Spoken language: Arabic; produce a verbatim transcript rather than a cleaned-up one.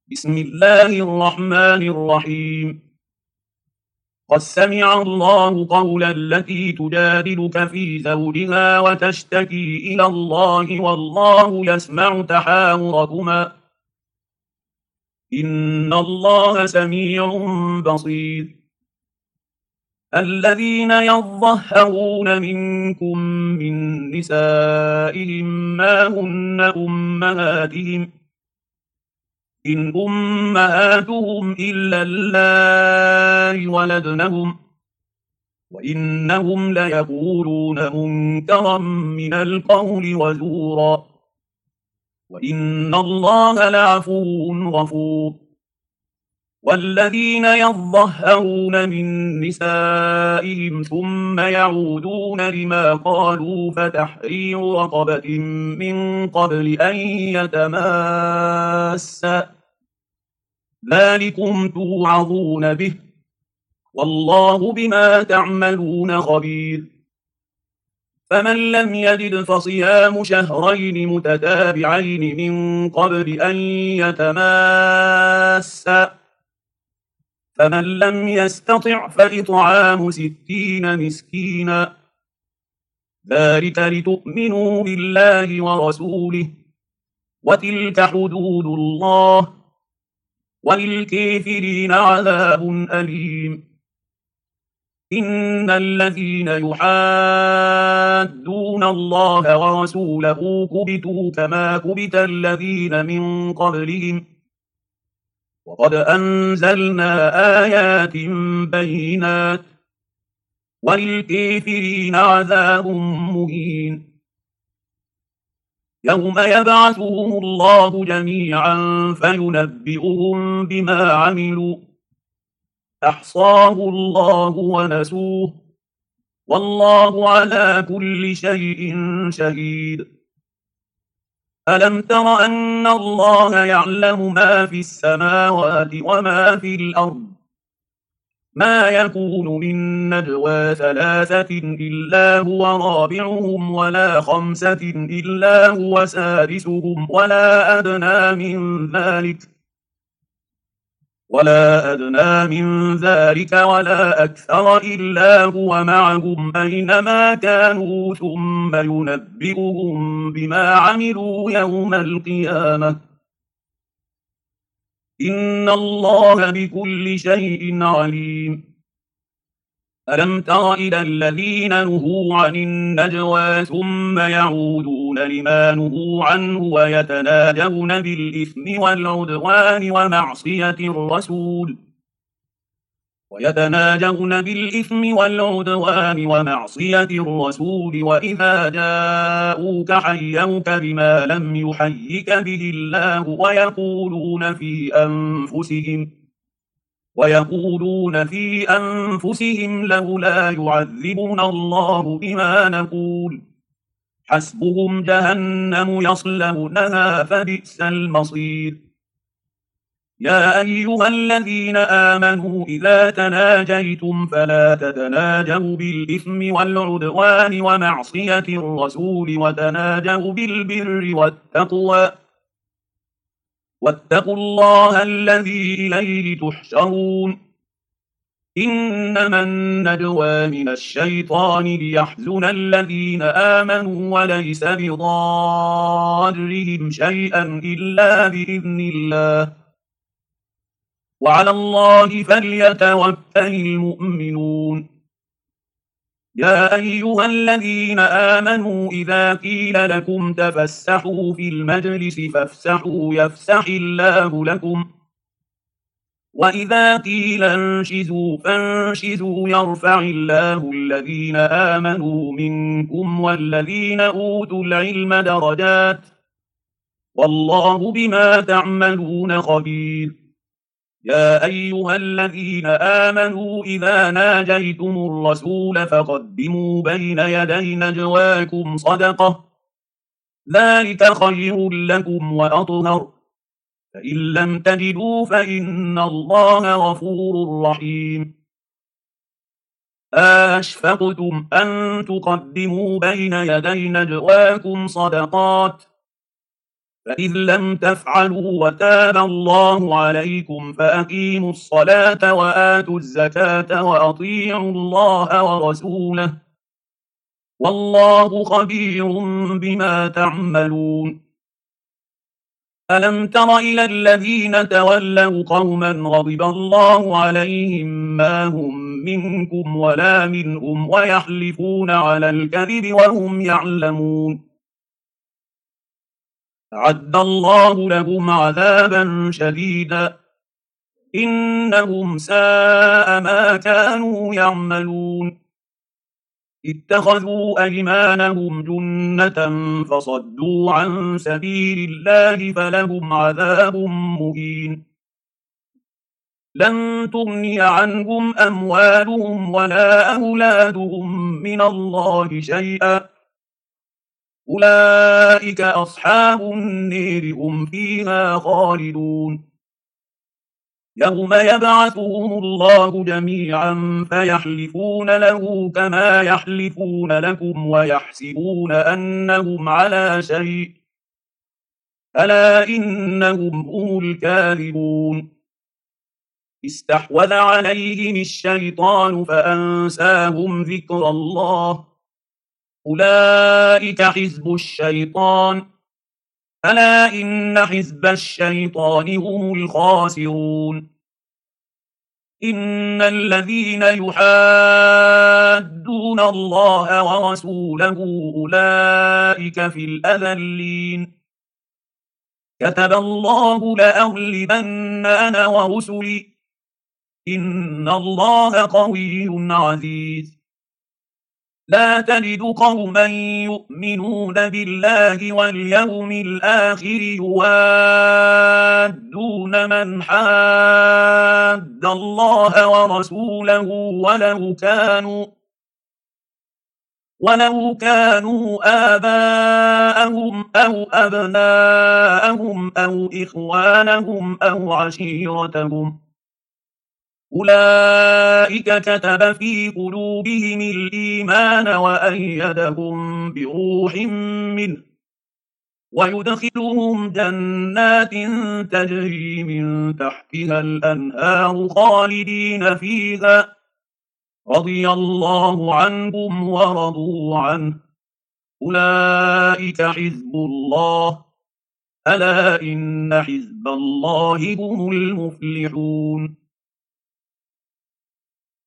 بسم الله الرحمن الرحيم. قد سمع الله قول التي تجادلك في زوجها وتشتكي إلى الله والله يسمع تحاوركما إن الله سميع بصير. الذين يظهرون منكم من نسائهم ما هن أمهاتهم إن أمهاتهم إلا اللائي ولدنهم وإنهم ليقولون منكرا من القول وزورا وإن الله لعفو غفور. والذين يظهرون من نسائهم ثم يعودون لما قالوا فتحرير رقبة من قبل أن يتماسا ذلكم توعظون به والله بما تعملون خبير. فمن لم يجد فصيام شهرين متتابعين من قبل أن يتماسا فمن لم يستطع فإطعام ستين مسكينا ذلك لتؤمنوا بالله ورسوله وتلك حدود الله وللكافرين عذاب أليم. إن الذين يحادون الله ورسوله كبتوا كما كبت الذين من قبلهم وقد أنزلنا آيات بينات وللكافرين عذاب مهين. يوم يبعثهم الله جميعا فينبئهم بما عملوا أحصاه الله ونسوه والله على كل شيء شهيد. ألم تر أن الله يعلم ما في السماوات وما في الأرض ما يكون من نجوى ثلاثة إلا هو رابعهم ولا خمسة إلا هو سادسهم ولا أدنى من ذلك ولا أدنى من ذلك ولا أكثر إلا هو معهم أينما كانوا ثم ينبئهم بما عملوا يوم القيامة إن الله بكل شيء عليم. ألم تر إلى الذين نهوا عن النجوى ثم يعودون لما نهوا عنه ويتناجون بالإثم والعدوان ومعصية الرسول ويتناجون بالإثم والعدوان ومعصية الرسول وإذا جاءوك حيوك بما لم يحيك به الله ويقولون في أنفسهم ويقولون في أنفسهم لولا يعذبنا الله بما نقول حسبهم جهنم يصلونها فبئس المصير. يا أيها الذين آمنوا إذا تناجيتم فلا تتناجوا بالإثم والعدوان ومعصية الرسول وتناجوا بالبر والتقوى واتقوا الله الذي إليه تحشرون. إنما النجوى من الشيطان ليحزن الذين آمنوا وليس بضارهم شيئا إلا بإذن الله وعلى الله فليتوكل المؤمنون. يا أيها الذين آمنوا إذا قيل لكم تفسحوا في المجلس فافسحوا يفسح الله لكم وإذا قيل انشزوا فانشزوا يرفع الله الذين آمنوا منكم والذين أوتوا العلم درجات والله بما تعملون خبير. يا أيها الذين آمنوا إذا ناجيتم الرسول فقدموا بين يدي نجواكم صدقة ذلك خير لكم وأطهر فإن لم تجدوا فإن الله غفور رحيم. أشفقتم أن تقدموا بين يدي نجواكم صدقات فإذ لم تفعلوا وتاب الله عليكم فأقيموا الصلاة وآتوا الزكاة وأطيعوا الله ورسوله والله خبير بما تعملون. ألم تر إلى الذين تولوا قوما غضب الله عليهم ما هم منكم ولا منهم ويحلفون على الكذب وهم يعلمون. أعد الله لهم عذابا شديدا إنهم ساء ما كانوا يعملون. اتخذوا أيمانهم جنة فصدوا عن سبيل الله فلهم عذاب مهين. لن تغني عنهم أموالهم ولا أولادهم من الله شيئا أولئك أصحاب النير هم فيها خالدون. يوم يبعثهم الله جميعا فيحلفون له كما يحلفون لكم ويحسبون أنهم على شيء ألا إنهم هم الكاذبون. استحوذ عليهم الشيطان فأنساهم ذكر الله أولئك حزب الشيطان ألا إن حزب الشيطان هم الخاسرون. إن الذين يحادون الله ورسوله أولئك في الأذلين. كتب الله لأغلبن أنا ورسلي إن الله قوي عزيز. لا تجد قوما يؤمنون بالله واليوم الآخر يوادون من حاد الله ورسوله ولو كانوا ولو كانوا آباءهم أو أبناءهم أو إخوانهم أو عشيرتهم أولئك كتب في قلوبهم الإيمان وأيدهم بروح منه ويدخلهم جنات تجري من تحتها الأنهار خالدين فيها رضي الله عنهم ورضوا عنه أولئك حزب الله ألا إن حزب الله هم المفلحون.